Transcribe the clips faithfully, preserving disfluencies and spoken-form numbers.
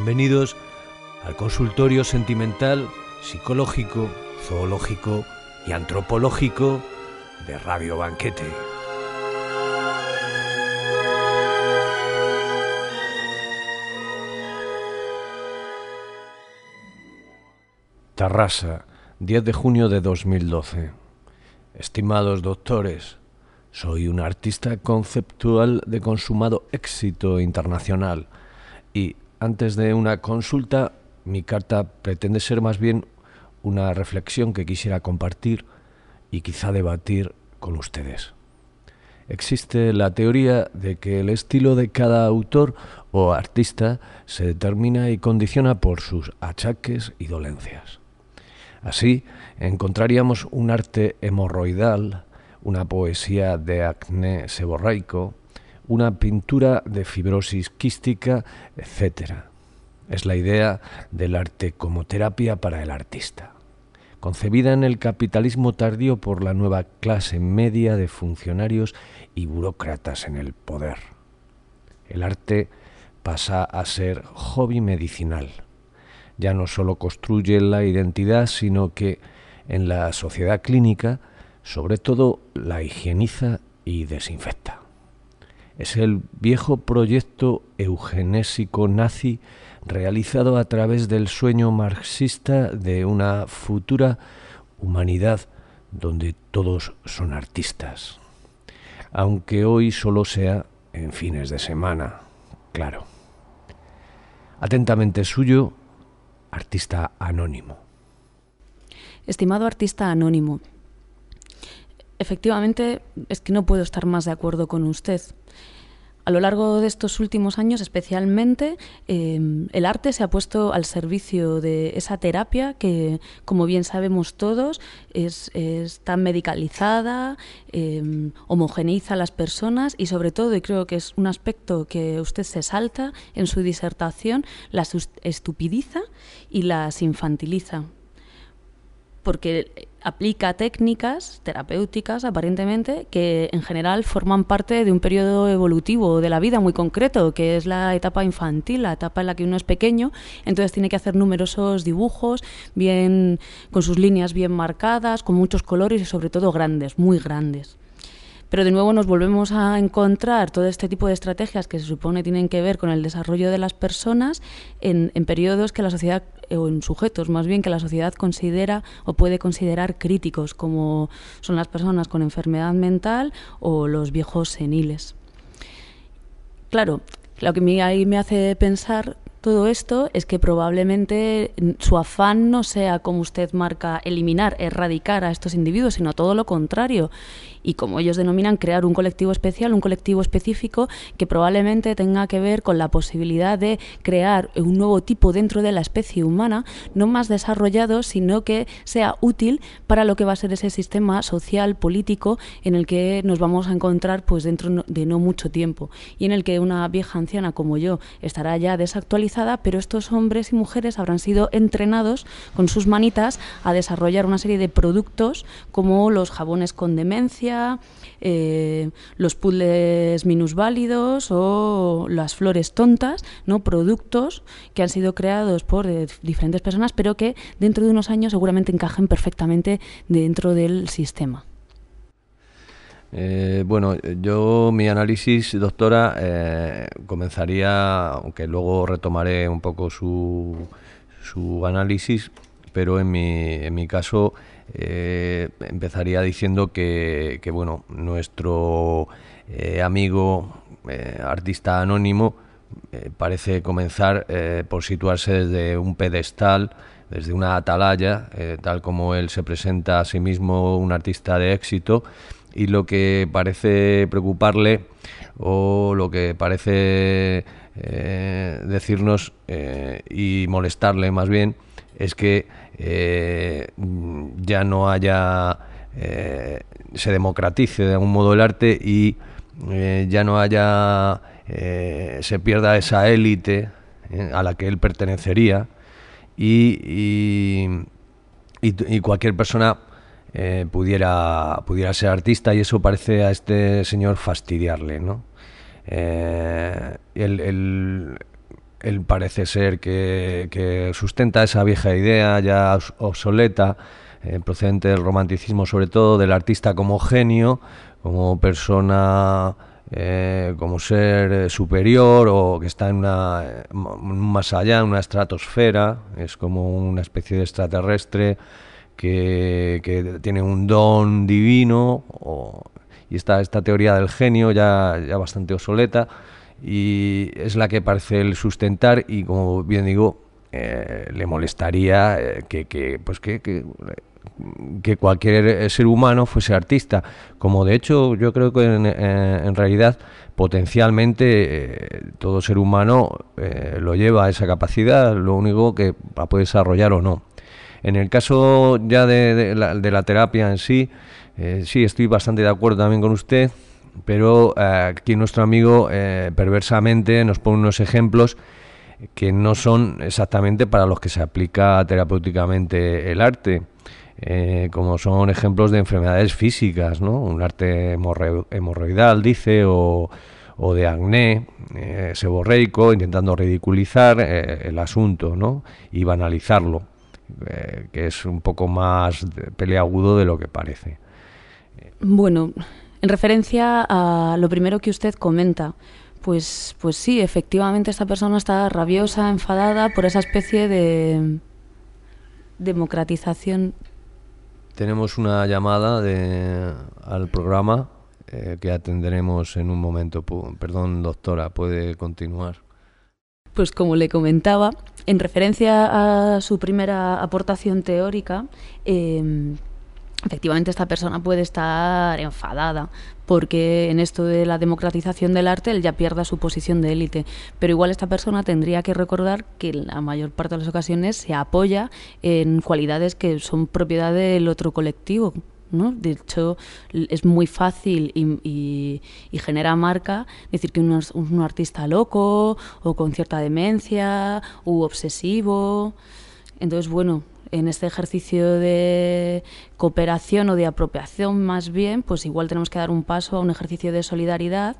Bienvenidos al consultorio sentimental, psicológico, zoológico y antropológico de Radio Banquete. Tarrasa, diez de junio de dos mil doce. Estimados doctores, soy un artista conceptual de consumado éxito internacional y, antes de una consulta, mi carta pretende ser más bien una reflexión que quisiera compartir y quizá debatir con ustedes. Existe la teoría de que el estilo de cada autor o artista se determina y condiciona por sus achaques y dolencias. Así, encontraríamos un arte hemorroidal, una poesía de acné seborreico, una pintura de fibrosis quística, etcétera. Es la idea del arte como terapia para el artista, concebida en el capitalismo tardío por la nueva clase media de funcionarios y burócratas en el poder. El arte pasa a ser hobby medicinal. Ya no solo construye la identidad, sino que en la sociedad clínica, sobre todo, la higieniza y desinfecta. Es el viejo proyecto eugenésico nazi realizado a través del sueño marxista de una futura humanidad donde todos son artistas. Aunque hoy solo sea en fines de semana, claro. Atentamente suyo, Artista Anónimo. Estimado artista anónimo, efectivamente es que no puedo estar más de acuerdo con usted. A lo largo de estos últimos años, especialmente, eh, el arte se ha puesto al servicio de esa terapia que, como bien sabemos todos, es, es tan medicalizada, eh, homogeneiza a las personas y, sobre todo, y creo que es un aspecto que usted se salta en su disertación, las estupidiza y las infantiliza. Porque aplica técnicas terapéuticas, aparentemente, que en general forman parte de un periodo evolutivo de la vida muy concreto, que es la etapa infantil, la etapa en la que uno es pequeño, entonces tiene que hacer numerosos dibujos, bien con sus líneas bien marcadas, con muchos colores y sobre todo grandes, muy grandes. Pero de nuevo nos volvemos a encontrar todo este tipo de estrategias que se supone tienen que ver con el desarrollo de las personas en, en periodos que la sociedad, o en sujetos más bien, que la sociedad considera o puede considerar críticos, como son las personas con enfermedad mental o los viejos seniles. Claro, lo que me, ahí me hace pensar todo esto es que probablemente su afán no sea, como usted marca, eliminar, erradicar a estos individuos, sino todo lo contrario. Y como ellos denominan, crear un colectivo especial, un colectivo específico que probablemente tenga que ver con la posibilidad de crear un nuevo tipo dentro de la especie humana, no más desarrollado, sino que sea útil para lo que va a ser ese sistema social, político, en el que nos vamos a encontrar pues dentro de no mucho tiempo y en el que una vieja anciana como yo estará ya desactualizada, pero estos hombres y mujeres habrán sido entrenados con sus manitas a desarrollar una serie de productos como los jabones con demencia, Eh, los puzzles minusválidos o las flores tontas, ¿no? Productos que han sido creados por eh, diferentes personas, pero que dentro de unos años seguramente encajen perfectamente dentro del sistema. Eh, bueno, yo mi análisis, doctora, eh, comenzaría, aunque luego retomaré un poco su, su análisis, pero en mi, en mi caso eh, empezaría diciendo que, que bueno, nuestro eh, amigo eh, artista anónimo eh, parece comenzar eh, por situarse desde un pedestal, desde una atalaya, eh, tal como él se presenta a sí mismo, un artista de éxito, y lo que parece preocuparle o lo que parece eh, decirnos eh, y molestarle más bien es que eh, ya no haya, eh, se democratice de algún modo el arte y eh, ya no haya, eh, se pierda esa élite eh, a la que él pertenecería y, y, y, y cualquier persona eh, pudiera, pudiera ser artista, y eso parece a este señor fastidiarle, ¿no? Eh, el, el, él parece ser que, que sustenta esa vieja idea ya obsoleta, eh, procedente del romanticismo, sobre todo del artista como genio, como persona, eh, como ser superior, o que está en una más allá, en una estratosfera, es como una especie de extraterrestre que, que tiene un don divino, o, y está esta teoría del genio ya, ya bastante obsoleta, y es la que parece el sustentar, y como bien digo, eh, le molestaría eh, que, que pues que, que que cualquier ser humano fuese artista, como de hecho yo creo que en, en realidad potencialmente eh, todo ser humano eh, lo lleva a esa capacidad, lo único que la puede desarrollar o no. En el caso ya de, de, la, de la terapia en sí, eh, sí estoy bastante de acuerdo también con usted, pero eh, aquí nuestro amigo eh, perversamente nos pone unos ejemplos que no son exactamente para los que se aplica terapéuticamente el arte. Eh, como son ejemplos de enfermedades físicas, ¿no? Un arte hemorro- hemorroidal, dice, o, o de acné eh, seborreico, intentando ridiculizar eh, el asunto, ¿no? Y banalizarlo, eh, que es un poco más peleagudo de lo que parece. Bueno, en referencia a lo primero que usted comenta, pues, pues sí, efectivamente esta persona está rabiosa, enfadada por esa especie de democratización. Tenemos una llamada de, al programa eh, que atenderemos en un momento. Perdón, doctora, puede continuar. Pues como le comentaba, en referencia a su primera aportación teórica, eh, efectivamente esta persona puede estar enfadada porque en esto de la democratización del arte él ya pierda su posición de élite, pero igual esta persona tendría que recordar que en la mayor parte de las ocasiones se apoya en cualidades que son propiedad del otro colectivo, ¿no? De hecho, es muy fácil y, y, y genera marca decir que uno es un artista loco o con cierta demencia u obsesivo. Entonces, bueno, en este ejercicio de cooperación o de apropiación más bien, pues igual tenemos que dar un paso a un ejercicio de solidaridad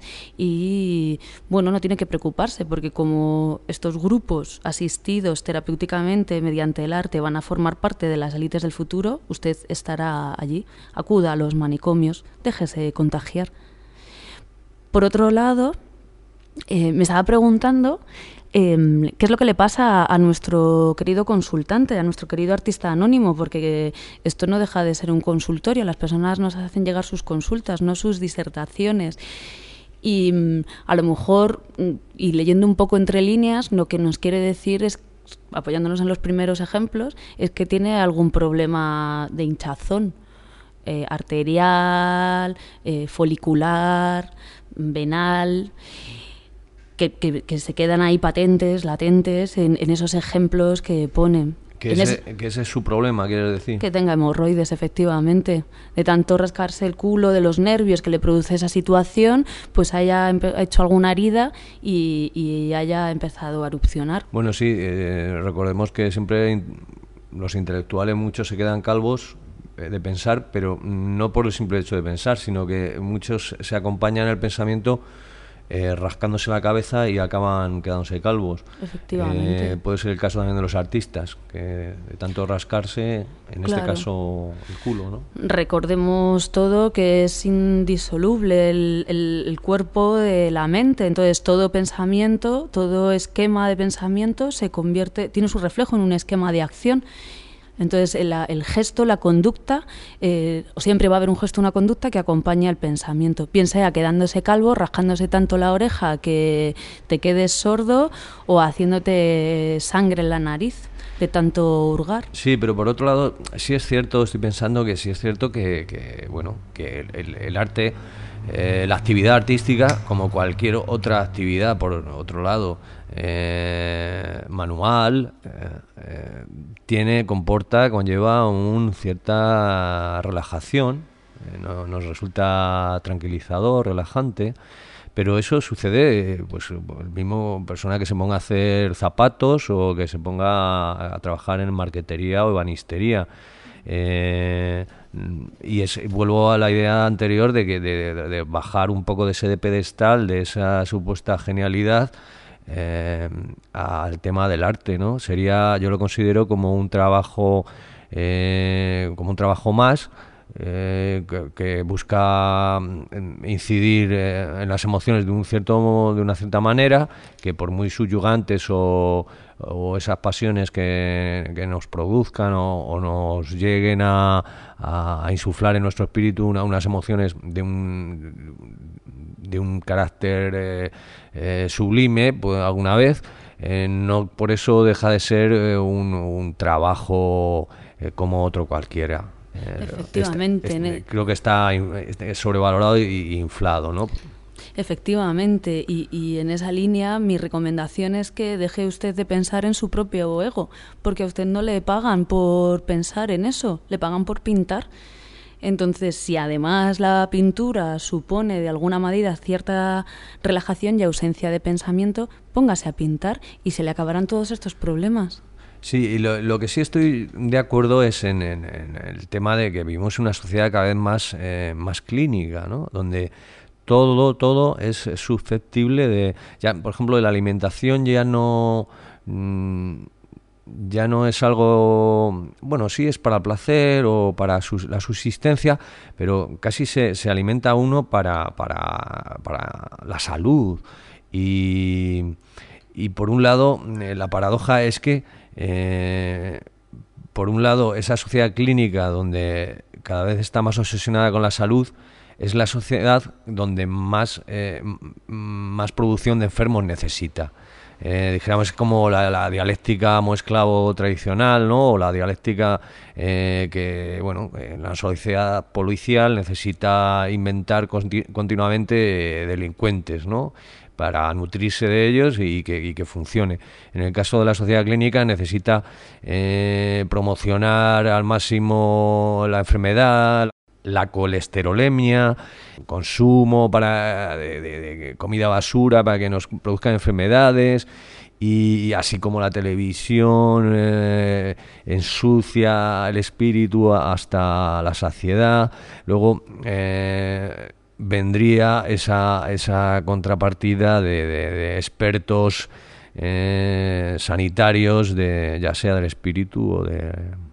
y, bueno, no tiene que preocuparse porque como estos grupos asistidos terapéuticamente mediante el arte van a formar parte de las élites del futuro, usted estará allí, acuda a los manicomios, déjese contagiar. Por otro lado, eh, me estaba preguntando Eh, ¿qué es lo que le pasa a nuestro querido consultante, a nuestro querido artista anónimo? Porque esto no deja de ser un consultorio, las personas nos hacen llegar sus consultas, no sus disertaciones. Y a lo mejor, y leyendo un poco entre líneas, lo que nos quiere decir es, apoyándonos en los primeros ejemplos, es que tiene algún problema de hinchazón eh, arterial, eh, folicular, venal. Que, que, que se quedan ahí patentes, latentes, en, en esos ejemplos que ponen. Que ese, es, que ese es su problema, quieres decir. Que tenga hemorroides, efectivamente. De tanto rascarse el culo, de los nervios que le produce esa situación, pues haya hecho alguna herida y, y haya empezado a erupcionar. Bueno, sí, eh, recordemos que siempre los intelectuales muchos se quedan calvos de pensar, pero no por el simple hecho de pensar, sino que muchos se acompañan el pensamiento Eh, rascándose la cabeza y acaban quedándose calvos. Efectivamente. Eh, puede ser el caso también de los artistas, que de tanto rascarse, en claro. este caso el culo, ¿no? Recordemos todo que es indisoluble el, el, el cuerpo de la mente, entonces todo pensamiento, todo esquema de pensamiento se convierte, tiene su reflejo en un esquema de acción. Entonces el, el gesto, la conducta, eh, siempre va a haber un gesto, una conducta que acompaña al pensamiento. Bien sea quedándose calvo, rascándose tanto la oreja que te quedes sordo o haciéndote sangre en la nariz de tanto hurgar. Sí, pero por otro lado, sí es cierto, estoy pensando que sí es cierto que, que bueno, que el, el, el arte, eh, la actividad artística, como cualquier otra actividad, por otro lado, eh, manual, eh, eh, tiene, comporta, conlleva un cierta relajación, eh, no, nos resulta tranquilizador, relajante, pero eso sucede, pues el mismo persona que se ponga a hacer zapatos o que se ponga a, a trabajar en marquetería o ebanistería. Eh, y es, vuelvo a la idea anterior de que de, de, de bajar un poco de ese pedestal, de esa supuesta genialidad, eh, al tema del arte, ¿no? Sería, yo lo considero como un trabajo, eh, como un trabajo más, eh, que, que busca incidir eh, en las emociones de un cierto, de una cierta manera, que por muy subyugantes o, o esas pasiones que, que nos produzcan o, o nos lleguen a, a, a insuflar en nuestro espíritu una, unas emociones de un de un carácter eh, eh, sublime, pues alguna vez, eh, no por eso deja de ser eh, un, un trabajo eh, como otro cualquiera. Eh, Efectivamente. este, este, el... creo que está sobrevalorado y inflado, ¿no? Efectivamente, y, y en esa línea mi recomendación es que deje usted de pensar en su propio ego, porque a usted no le pagan por pensar en eso, le pagan por pintar. Entonces, si además la pintura supone de alguna medida cierta relajación y ausencia de pensamiento, póngase a pintar y se le acabarán todos estos problemas. Sí, y lo, lo que sí estoy de acuerdo es en, en, en el tema de que vivimos en una sociedad cada vez más, eh, más clínica, ¿no? Donde todo, todo es susceptible de... Ya, por ejemplo, la alimentación ya no... Mmm, ya no es algo, bueno, sí es para el placer o para sus, la subsistencia, pero casi se, se alimenta uno para, para, para la salud. Y, y por un lado, eh, la paradoja es que, eh, por un lado, esa sociedad clínica donde cada vez está más obsesionada con la salud, es la sociedad donde más, eh, más producción de enfermos necesita. Eh, dijéramos como la, la dialéctica amo-esclavo tradicional, ¿no? O la dialéctica eh, que, bueno, en la sociedad policial necesita inventar conti- continuamente eh, delincuentes, ¿no? Para nutrirse de ellos y que, y que funcione. En el caso de la sociedad clínica necesita eh, promocionar al máximo la enfermedad, la colesterolemia, consumo para de, de, de comida basura para que nos produzcan enfermedades, y así como la televisión eh, ensucia el espíritu hasta la saciedad. Luego eh, vendría esa, esa contrapartida de, de, de expertos eh, sanitarios, de, ya sea del espíritu o de...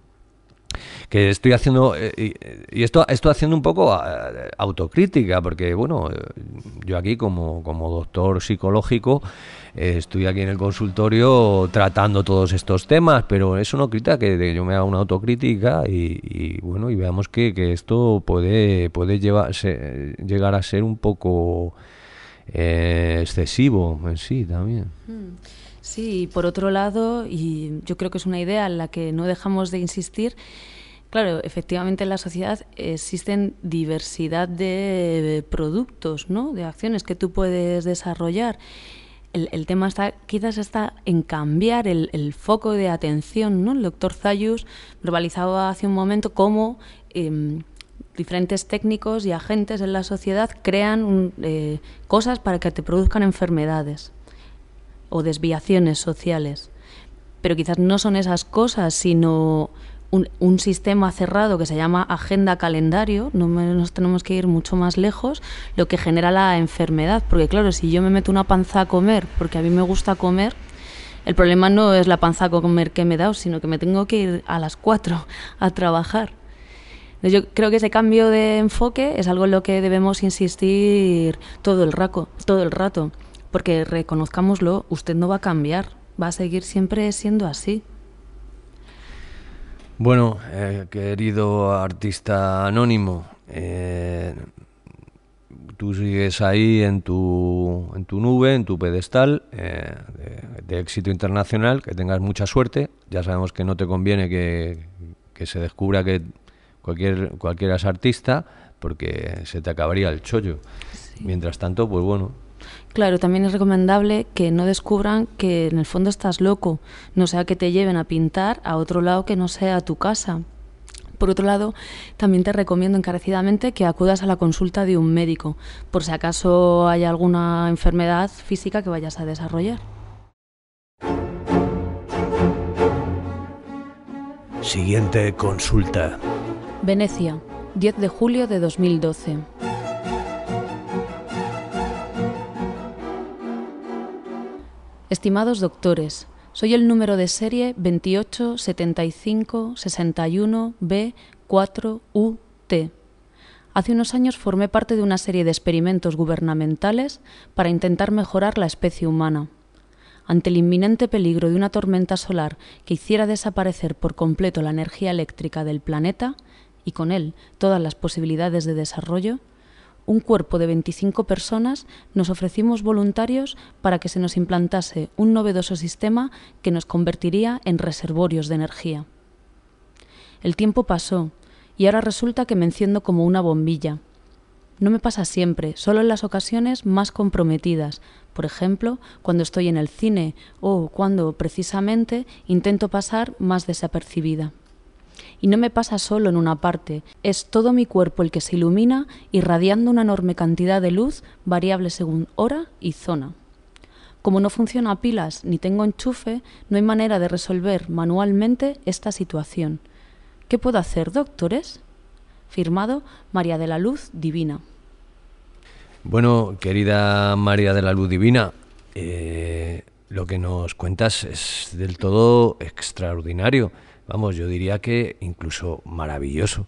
que estoy haciendo, eh, y esto estoy haciendo un poco eh, autocrítica, porque bueno, yo aquí como, como doctor psicológico eh, estoy aquí en el consultorio tratando todos estos temas, pero eso no quita que yo me haga una autocrítica y, y bueno, y veamos que, que esto puede, puede llevarse, llegar a ser un poco eh, excesivo en sí también. Sí, y por otro lado, y yo creo que es una idea en la que no dejamos de insistir. Claro, efectivamente en la sociedad existen diversidad de productos, ¿no? De acciones que tú puedes desarrollar. El, el tema está, quizás está en cambiar el, el foco de atención, ¿no? El doctor Zayus verbalizaba hace un momento cómo eh, diferentes técnicos y agentes en la sociedad crean un, eh, cosas para que te produzcan enfermedades o desviaciones sociales. Pero quizás no son esas cosas, sino... Un, un sistema cerrado que se llama agenda calendario, no me, nos tenemos que ir mucho más lejos, lo que genera la enfermedad. Porque claro, si yo me meto una panza a comer porque a mí me gusta comer, el problema no es la panza a comer que me he dado, sino que me tengo que ir a las cuatro a trabajar. Yo creo que ese cambio de enfoque es algo en lo que debemos insistir todo el rato, todo el rato, porque reconozcámoslo, usted no va a cambiar, va a seguir siempre siendo así. Bueno, eh, querido artista anónimo, eh, tú sigues ahí en tu, en tu nube, en tu pedestal eh, de, de éxito internacional, que tengas mucha suerte. Ya sabemos que no te conviene que, que se descubra que cualquier, cualquiera es artista, porque se te acabaría el chollo. Sí. Mientras tanto, pues bueno... Claro, también es recomendable que no descubran que en el fondo estás loco, no sea que te lleven a pintar a otro lado que no sea tu casa. Por otro lado, también te recomiendo encarecidamente que acudas a la consulta de un médico, por si acaso hay alguna enfermedad física que vayas a desarrollar. Siguiente consulta. Venecia, diez de julio de dos mil doce. Estimados doctores, soy el número de serie veintiocho setenta y cinco sesenta y uno B cuatro U T. Hace unos años formé parte de una serie de experimentos gubernamentales para intentar mejorar la especie humana. Ante el inminente peligro de una tormenta solar que hiciera desaparecer por completo la energía eléctrica del planeta, y con él todas las posibilidades de desarrollo, un cuerpo de veinticinco personas nos ofrecimos voluntarios para que se nos implantase un novedoso sistema que nos convertiría en reservorios de energía. El tiempo pasó y ahora resulta que me enciendo como una bombilla. No me pasa siempre, solo en las ocasiones más comprometidas, por ejemplo, cuando estoy en el cine o cuando, precisamente, intento pasar más desapercibida. Y no me pasa solo en una parte, es todo mi cuerpo el que se ilumina irradiando una enorme cantidad de luz variable según hora y zona. Como no funciona a pilas ni tengo enchufe, no hay manera de resolver manualmente esta situación. ¿Qué puedo hacer, doctores? Firmado María de la Luz Divina. Bueno, querida María de la Luz Divina, eh, lo que nos cuentas es del todo extraordinario. Vamos, yo diría que incluso maravilloso.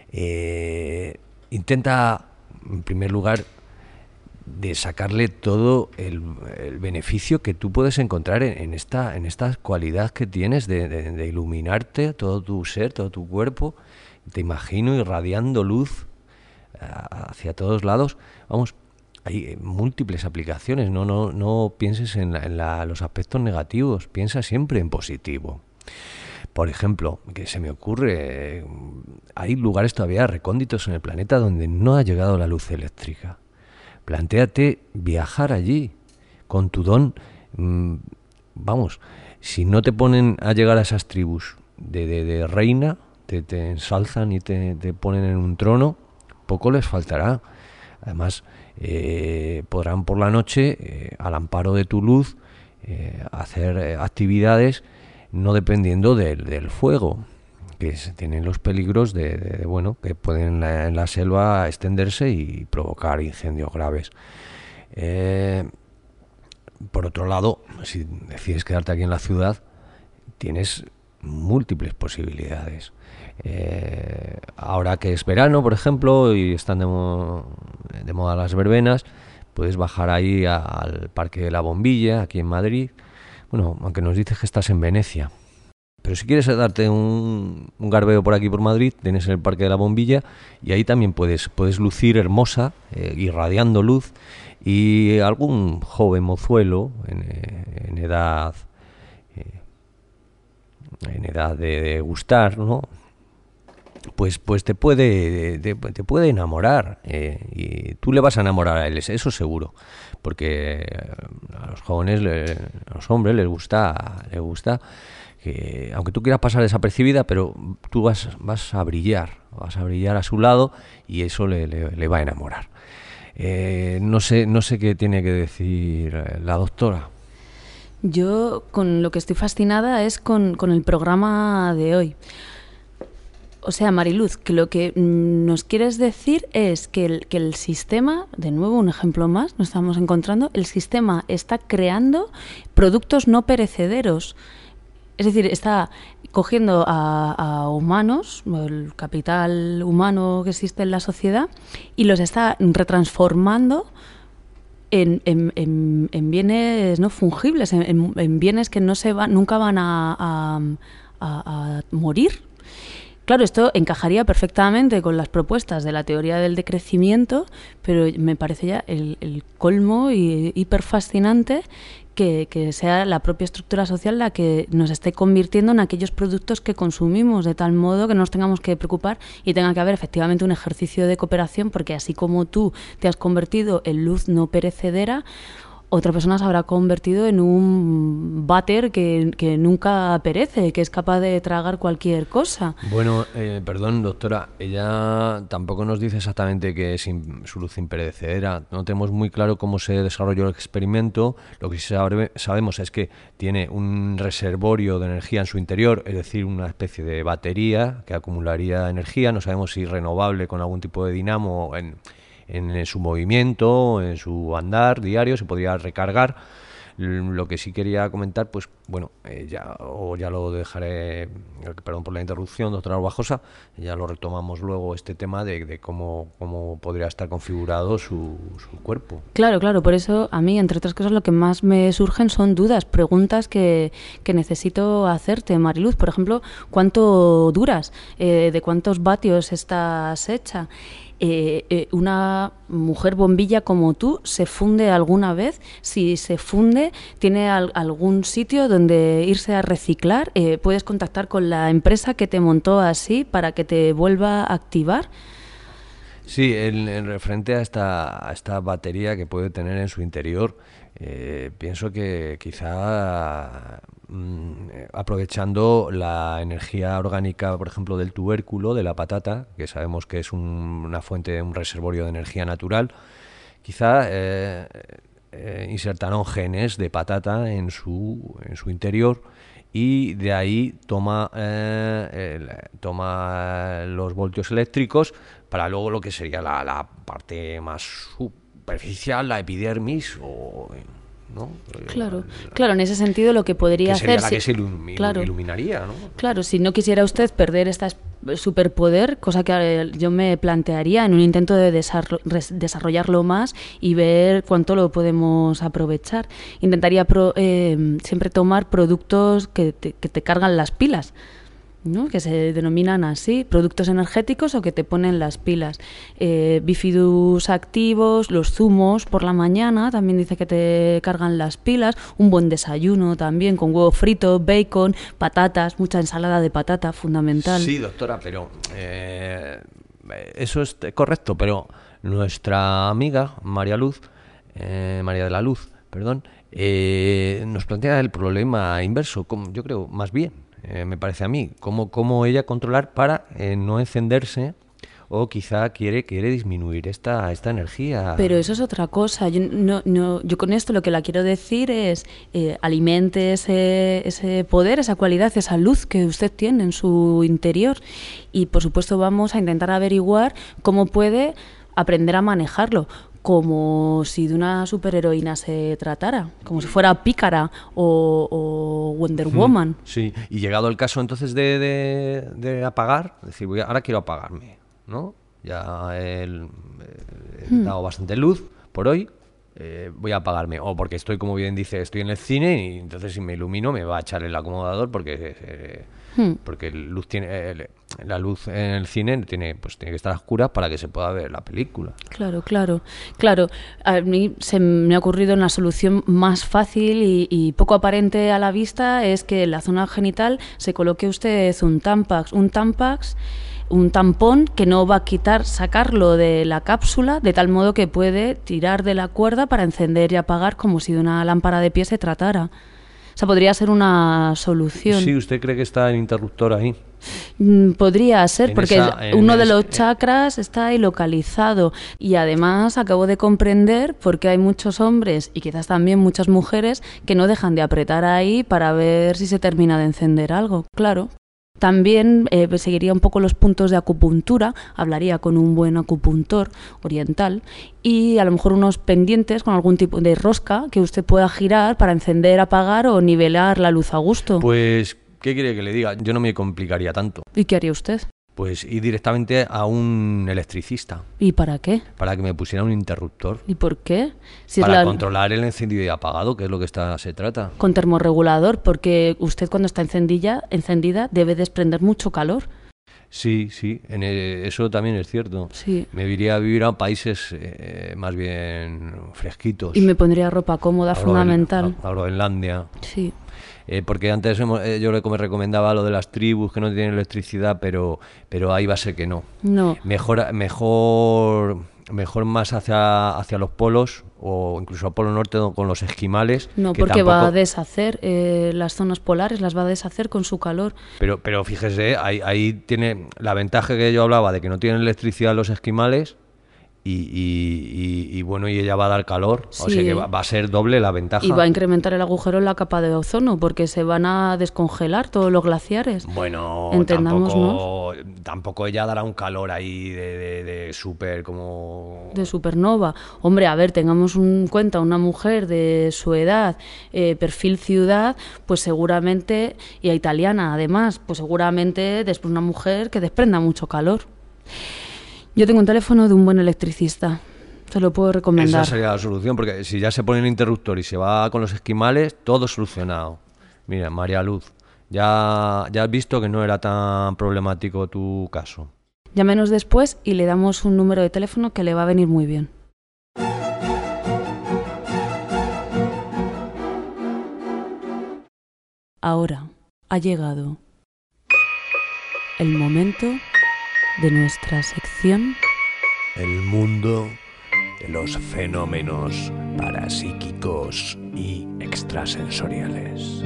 Eh, intenta, en primer lugar, de sacarle todo el, el beneficio que tú puedes encontrar en, en esta en esta cualidad que tienes de, de, de iluminarte todo tu ser, todo tu cuerpo. Te imagino irradiando luz hacia todos lados. Vamos, hay múltiples aplicaciones. No, no, no pienses en, la, en la, los aspectos negativos. Piensa siempre en positivo. Por ejemplo, que se me ocurre, hay lugares todavía recónditos en el planeta donde no ha llegado la luz eléctrica. Plantéate viajar allí con tu don. Mmm, vamos, si no te ponen a llegar a esas tribus de, de, de reina, te, te ensalzan y te, te ponen en un trono, poco les faltará. Además, eh, podrán por la noche, eh, al amparo de tu luz, eh, hacer eh, actividades no dependiendo del, del fuego, que se tienen los peligros de, de, de bueno, que pueden en la, en la selva extenderse y provocar incendios graves. Eh, por otro lado, si decides quedarte aquí en la ciudad, tienes múltiples posibilidades. Eh, ahora que es verano, por ejemplo, y están de, mo- de moda las verbenas, puedes bajar ahí a, al Parque de la Bombilla, aquí en Madrid. Bueno, aunque nos dices que estás en Venecia. Pero si quieres darte un, un garbeo por aquí por Madrid, tienes el Parque de la Bombilla y ahí también puedes, puedes lucir hermosa, eh, irradiando luz, y algún joven mozuelo en, eh, en edad eh, en edad de, de gustar, ¿no? Pues, pues te puede te, te puede enamorar, eh, y tú le vas a enamorar a él, eso seguro, porque a los jóvenes, a los hombres les gusta, les gusta que, aunque tú quieras pasar desapercibida, pero tú vas, vas a brillar, vas a brillar a su lado y eso le, le, le va a enamorar. Eh, no sé, no sé qué tiene que decir la doctora. Yo con lo que estoy fascinada es con, con el programa de hoy. O sea, Mariluz, que lo que nos quieres decir es que el, que el sistema, de nuevo un ejemplo más, nos estamos encontrando, el sistema está creando productos no perecederos. Es decir, está cogiendo a, a humanos, el capital humano que existe en la sociedad, y los está retransformando en, en, en, en bienes no fungibles, en, en bienes que no se van, nunca van a, a, a, a morir. Claro, esto encajaría perfectamente con las propuestas de la teoría del decrecimiento, pero me parece ya el, el colmo y hiper fascinante que, que sea la propia estructura social la que nos esté convirtiendo en aquellos productos que consumimos, de tal modo que no nos tengamos que preocupar y tenga que haber efectivamente un ejercicio de cooperación, porque así como tú te has convertido en luz no perecedera, otra persona se habrá convertido en un váter que, que nunca perece, que es capaz de tragar cualquier cosa. Bueno, eh, perdón, doctora, ella tampoco nos dice exactamente que es in, su luz imperecedera. No tenemos muy claro cómo se desarrolló el experimento. Lo que sí sabe, sabemos es que tiene un reservorio de energía en su interior, es decir, una especie de batería que acumularía energía. No sabemos si renovable con algún tipo de dinamo en... en su movimiento, en su andar diario, se podría recargar. Lo que sí quería comentar, pues bueno, eh, ya, o ya lo dejaré, perdón por la interrupción, doctora Orbajosa, ya lo retomamos luego este tema de, de cómo, cómo podría estar configurado su, su cuerpo. Claro, claro, por eso a mí, entre otras cosas, lo que más me surgen son dudas, preguntas que, que necesito hacerte, Mariluz. Por ejemplo, ¿cuánto duras? Eh, ¿De cuántos vatios estás hecha? Eh, eh, ¿Una mujer bombilla como tú se funde alguna vez? Si se funde, ¿tiene al, algún sitio donde irse a reciclar? Eh, ¿Puedes contactar con la empresa que te montó así para que te vuelva a activar? Sí, en, en referente a esta, a esta batería que puede tener en su interior, eh, pienso que quizá mm, aprovechando la energía orgánica, por ejemplo, del tubérculo, de la patata, que sabemos que es un, una fuente, un reservorio de energía natural, quizá eh, eh, insertaron genes de patata en su, en su interior, y de ahí toma, eh, el, toma los voltios eléctricos para luego lo que sería la, la parte más superficial, la epidermis, o, ¿no? Claro, claro, en ese sentido lo que podría que sería hacer... la que se ilum- claro, iluminaría, ¿no? Claro, si no quisiera usted perder este superpoder, cosa que yo me plantearía en un intento de desarro- desarrollarlo más y ver cuánto lo podemos aprovechar. Intentaría pro, eh, siempre tomar productos que te, que te cargan las pilas, ¿no? Que se denominan así, productos energéticos o que te ponen las pilas. Eh, bifidus activos, los zumos por la mañana, también dice que te cargan las pilas, un buen desayuno también con huevo frito, bacon, patatas, mucha ensalada de patata, fundamental. Sí, doctora, pero eh, eso es correcto, pero nuestra amiga María Luz, eh, María de la Luz, perdón, eh, nos plantea el problema inverso, como yo creo, más bien. Eh, me parece a mí, cómo, cómo ella controlar para eh, no encenderse, o quizá quiere quiere disminuir esta esta energía. Pero eso es otra cosa. Yo, no, no, yo con esto lo que la quiero decir es eh, alimente ese, ese poder, esa cualidad, esa luz que usted tiene en su interior, y por supuesto vamos a intentar averiguar cómo puede aprender a manejarlo, como si de una superheroína se tratara, como si fuera Pícara o, o Wonder Woman. Sí, y llegado el caso entonces de, de, de apagar, decir, voy a, ahora quiero apagarme, ¿no? Ya he, he dado hmm. bastante luz por hoy, eh, voy a apagarme. O porque estoy, como bien dice, estoy en el cine y entonces si me ilumino me va a echar el acomodador porque... Eh, Hmm. porque luz tiene eh, la luz en el cine tiene pues tiene que estar oscura para que se pueda ver la película. Claro, claro, claro. A mí se me ha ocurrido una solución más fácil y, y poco aparente a la vista, es que en la zona genital se coloque usted un Tampax, un Tampax, un tampón que no va a quitar, sacarlo de la cápsula, de tal modo que puede tirar de la cuerda para encender y apagar como si de una lámpara de pie se tratara. O sea, podría ser una solución. Sí, ¿usted cree que está el interruptor ahí? Mm, podría ser, en porque esa, uno de ese... los chakras está ahí localizado. Y además acabo de comprender por qué hay muchos hombres y quizás también muchas mujeres que no dejan de apretar ahí para ver si se termina de encender algo. Claro. También eh, seguiría un poco los puntos de acupuntura, hablaría con un buen acupuntor oriental y a lo mejor unos pendientes con algún tipo de rosca que usted pueda girar para encender, apagar o nivelar la luz a gusto. Pues, ¿qué quiere que le diga? Yo no me complicaría tanto. ¿Y qué haría usted? Pues ir directamente a un electricista. ¿Y para qué? Para que me pusiera un interruptor. ¿Y por qué? Si para es la... controlar el encendido y apagado, que es lo que está, se trata. Con termorregulador, porque usted cuando está encendida, encendida debe desprender mucho calor. Sí, sí, en el, eso también es cierto. Sí. Me iría a vivir a países eh, más bien fresquitos. Y me pondría ropa cómoda, a fundamental. A, a Groenlandia. Sí. Eh, porque antes hemos, eh, yo le recomendaba lo de las tribus que no tienen electricidad, pero pero ahí va a ser que no. No. Mejor mejor mejor más hacia hacia los polos o incluso al Polo Norte con los esquimales. No, que porque tampoco... va a deshacer eh, las zonas polares, las va a deshacer con su calor. Pero pero fíjese, ahí ahí tiene la ventaja que yo hablaba de que no tienen electricidad los esquimales. y, y, y, y bueno, y ella va a dar calor, Sí. o sea que va, va a ser doble la ventaja. Y va a incrementar el agujero en la capa de ozono, porque se van a descongelar todos los glaciares. Bueno, Entendamos, tampoco, tampoco ella dará un calor ahí de, de, de súper como... De supernova. Hombre, a ver, tengamos en cuenta una mujer de su edad, eh, perfil ciudad, pues seguramente, y a italiana además, pues seguramente después una mujer que desprenda mucho calor. Yo tengo un teléfono de un buen electricista, te lo puedo recomendar. Esa sería la solución, porque si ya se pone el interruptor y se va con los esquimales, todo solucionado. Mira, María Luz, ya, ya has visto que no era tan problemático tu caso. Llámenos después y le damos un número de teléfono que le va a venir muy bien. Ahora ha llegado el momento de nuestra sección El mundo de los fenómenos parapsíquicos y extrasensoriales.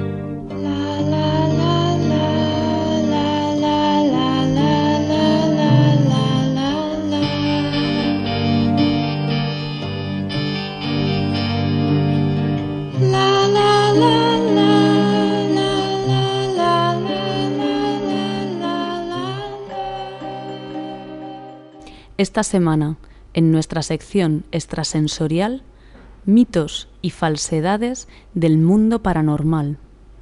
Esta semana, en nuestra sección extrasensorial, mitos y falsedades del mundo paranormal.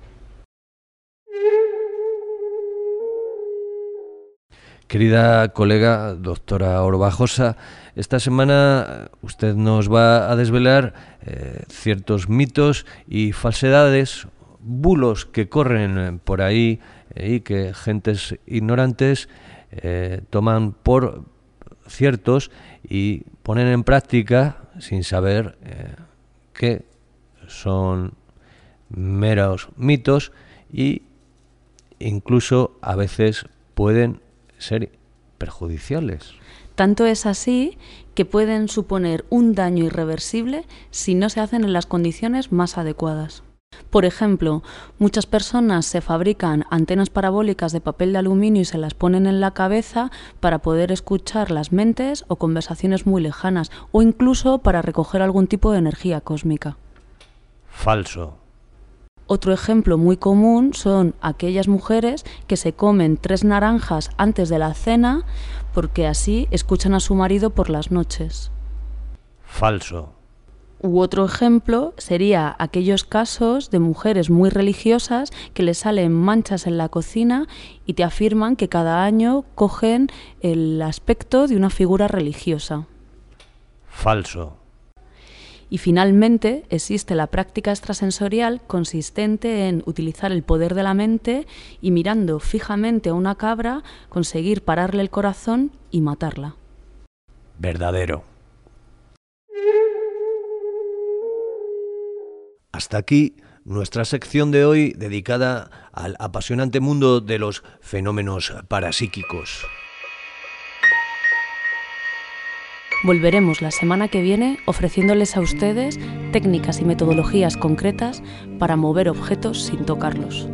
Querida colega doctora Orbajosa, esta semana usted nos va a desvelar eh, ciertos mitos y falsedades, bulos que corren por ahí eh, y que gentes ignorantes eh, toman por ciertos y ponen en práctica sin saber eh, que son meros mitos y incluso a veces pueden ser perjudiciales. Tanto es así que pueden suponer un daño irreversible si no se hacen en las condiciones más adecuadas. Por ejemplo, muchas personas se fabrican antenas parabólicas de papel de aluminio y se las ponen en la cabeza para poder escuchar las mentes o conversaciones muy lejanas, o incluso para recoger algún tipo de energía cósmica. Falso. Otro ejemplo muy común son aquellas mujeres que se comen tres naranjas antes de la cena porque así escuchan a su marido por las noches. Falso. U otro ejemplo sería aquellos casos de mujeres muy religiosas que les salen manchas en la cocina y te afirman que cada año cogen el aspecto de una figura religiosa. Falso. Y finalmente existe la práctica extrasensorial consistente en utilizar el poder de la mente y mirando fijamente a una cabra conseguir pararle el corazón y matarla. Verdadero. Hasta aquí nuestra sección de hoy dedicada al apasionante mundo de los fenómenos parapsíquicos. Volveremos la semana que viene ofreciéndoles a ustedes técnicas y metodologías concretas para mover objetos sin tocarlos.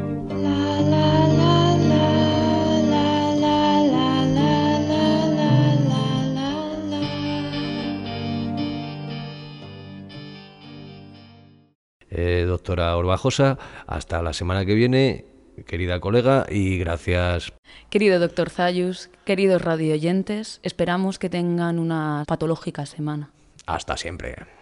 Eh, doctora Orbajosa, hasta la semana que viene, querida colega, y gracias. Querido doctor Zayus, queridos radioyentes, esperamos que tengan una patológica semana. Hasta siempre.